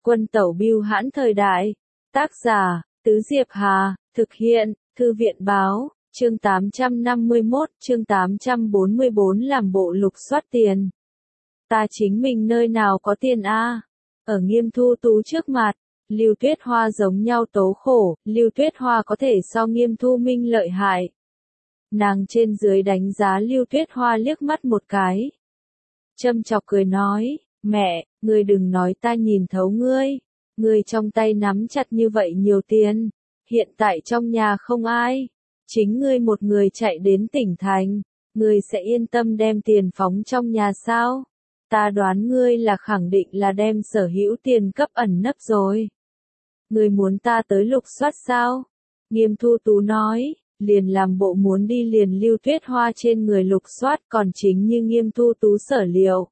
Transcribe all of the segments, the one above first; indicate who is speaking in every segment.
Speaker 1: Quân tẩu bưu hãn thời đại. Tác giả, Tứ Diệp Hà, thực hiện, Thư viện báo, chương 851, chương 844 làm bộ lục soát tiền. Ta chính mình nơi nào có tiền a? Ở Nghiêm Thu Tú trước mặt, Lưu Tuyết Hoa giống nhau tố khổ, Lưu Tuyết Hoa có thể so Nghiêm Thu Minh lợi hại. Nàng trên dưới đánh giá Lưu Tuyết Hoa liếc mắt một cái. Châm chọc cười nói, mẹ, ngươi đừng nói ta nhìn thấu ngươi. Ngươi trong tay nắm chặt như vậy nhiều tiền, hiện tại trong nhà không ai. Chính ngươi một người chạy đến tỉnh thành, ngươi sẽ yên tâm đem tiền phóng trong nhà sao? Ta đoán ngươi là khẳng định là đem sở hữu tiền cấp ẩn nấp rồi. Ngươi muốn ta tới lục soát sao? Nghiêm Thu Tú nói, liền làm bộ muốn đi liền Lưu Tuyết Hoa trên người lục soát, còn chính như Nghiêm Thu Tú sở liệu.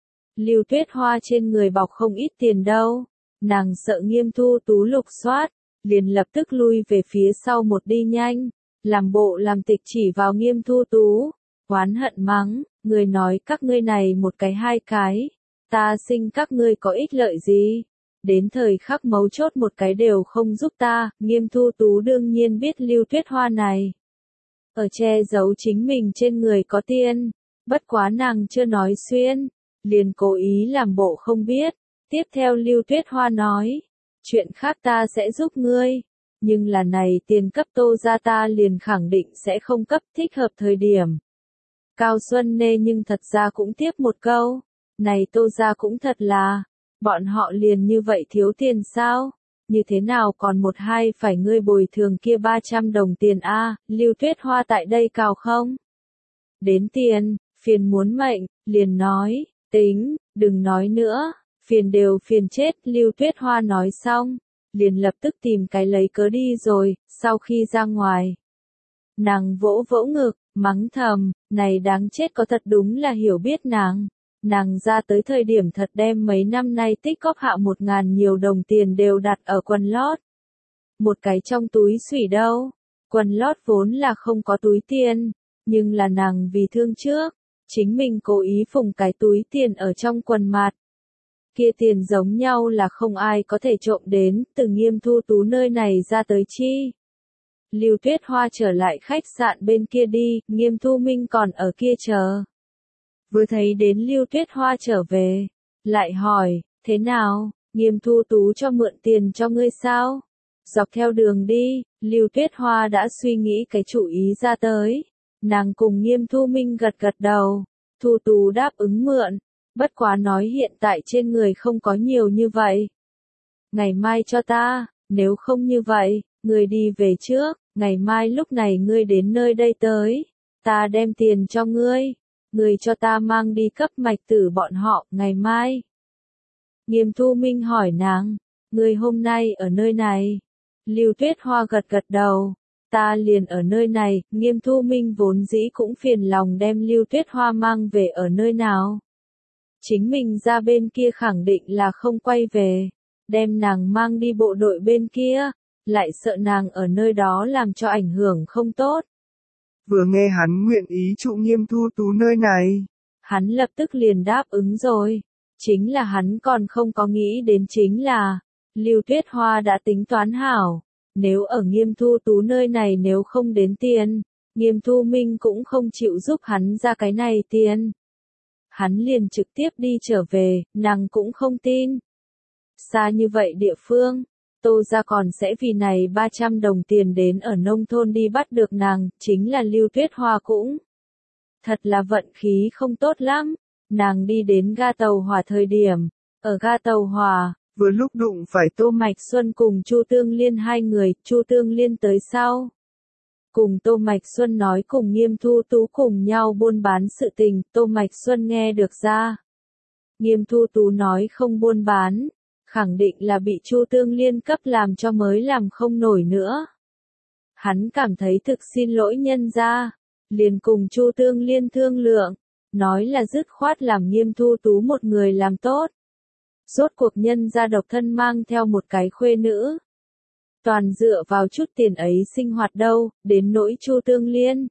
Speaker 1: Lưu Tuyết Hoa trên người bọc không ít tiền đâu, nàng sợ Nghiêm Thu Tú lục soát, liền lập tức lui về phía sau một đi nhanh, làm bộ làm tịch chỉ vào Nghiêm Thu Tú, oán hận mắng, người nói các ngươi này một cái hai cái, ta sinh các ngươi có ích lợi gì? Đến thời khắc mấu chốt một cái đều không giúp ta. Nghiêm Thu Tú đương nhiên biết Lưu Tuyết Hoa này ở che giấu chính mình trên người có tiền, bất quá nàng chưa nói xuyên, liền cố ý làm bộ không biết. Tiếp theo Lưu Tuyết Hoa nói, chuyện khác ta sẽ giúp ngươi, nhưng là này tiền cấp Tô gia ta liền khẳng định sẽ không cấp, thích hợp thời điểm. Cao Xuân Nê nhưng thật ra cũng tiếp một câu, này Tô gia cũng thật là, bọn họ liền như vậy thiếu tiền sao? Như thế nào còn một hai phải ngươi bồi thường kia 300 đồng tiền a? Lưu Tuyết Hoa tại đây cào không? Đến tiền, phiền muốn mệnh, liền nói, tính, đừng nói nữa, phiền đều phiền chết. Lưu Tuyết Hoa nói xong, liền lập tức tìm cái lấy cớ đi rồi. Sau khi ra ngoài, nàng vỗ vỗ ngực, mắng thầm, này đáng chết có thật đúng là hiểu biết nàng. Nàng ra tới thời điểm thật đem mấy năm nay tích góp hạ 1.000 nhiều đồng tiền đều đặt ở quần lót. Một cái trong túi xủy đâu, quần lót vốn là không có túi tiền, nhưng là nàng vì thương trước, chính mình cố ý phùng cái túi tiền ở trong quần mặt. Kia tiền giống nhau là không ai có thể trộm đến, từ Nghiêm Thu Tú nơi này ra tới chi. Lưu Tuyết Hoa trở lại khách sạn bên kia đi, Nghiêm Thu Minh còn ở kia chờ. Vừa thấy đến Lưu Tuyết Hoa trở về, lại hỏi, thế nào, Nghiêm Thu Tú cho mượn tiền cho ngươi sao? Dọc theo đường đi, Lưu Tuyết Hoa đã suy nghĩ cái chủ ý ra tới. Nàng cùng Nghiêm Thu Minh gật gật đầu, Thu Tú đáp ứng mượn, bất quá nói hiện tại trên người không có nhiều như vậy. Ngày mai cho ta, nếu không như vậy, ngươi đi về trước, ngày mai lúc này ngươi đến nơi đây tới, ta đem tiền cho ngươi. Người cho ta mang đi cấp Mạch Tử bọn họ, ngày mai. Nghiêm Thu Minh hỏi nàng, người hôm nay ở nơi này. Lưu Tuyết Hoa gật gật đầu, ta liền ở nơi này. Nghiêm Thu Minh vốn dĩ cũng phiền lòng đem Lưu Tuyết Hoa mang về ở nơi nào. Chính mình ra bên kia khẳng định là không quay về, đem nàng mang đi bộ đội bên kia, lại sợ nàng ở nơi đó làm cho ảnh hưởng không tốt.
Speaker 2: Vừa nghe hắn nguyện ý trụ Nghiêm Thu Tú nơi này,
Speaker 1: hắn lập tức liền đáp ứng rồi. Chính là hắn còn không có nghĩ đến chính là, Lưu Tuyết Hoa đã tính toán hảo, nếu ở Nghiêm Thu Tú nơi này nếu không đến tiền, Nghiêm Thu Minh cũng không chịu giúp hắn ra cái này tiền. Hắn liền trực tiếp đi trở về, nàng cũng không tin. Xa như vậy địa phương, Tô gia còn sẽ vì này 300 đồng tiền đến ở nông thôn đi bắt được nàng, chính là Lưu Tuyết Hoa cũng. Thật là vận khí không tốt lắm, nàng đi đến ga tàu hỏa thời điểm, ở ga tàu hỏa,
Speaker 2: vừa lúc đụng phải
Speaker 1: Tô Mạch Xuân cùng Chu Tương Liên hai người. Chu Tương Liên tới sau, cùng Tô Mạch Xuân nói cùng Nghiêm Thu Tú cùng nhau buôn bán sự tình. Tô Mạch Xuân nghe được ra, Nghiêm Thu Tú nói không buôn bán, khẳng định là bị Chu Tương Liên cấp làm cho mới làm không nổi nữa. Hắn cảm thấy thực xin lỗi nhân gia, liền cùng Chu Tương Liên thương lượng, nói là dứt khoát làm Nghiêm Thu Tú một người làm tốt. Rốt cuộc nhân gia độc thân mang theo một cái khuê nữ, toàn dựa vào chút tiền ấy sinh hoạt đâu. Đến nỗi Chu Tương Liên,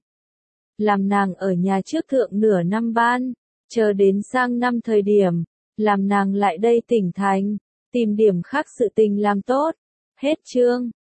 Speaker 1: làm nàng ở nhà trước thượng nửa năm ban, chờ đến sang năm thời điểm, làm nàng lại đây tỉnh thành. Tìm điểm khác sự tình làm tốt. Hết chương.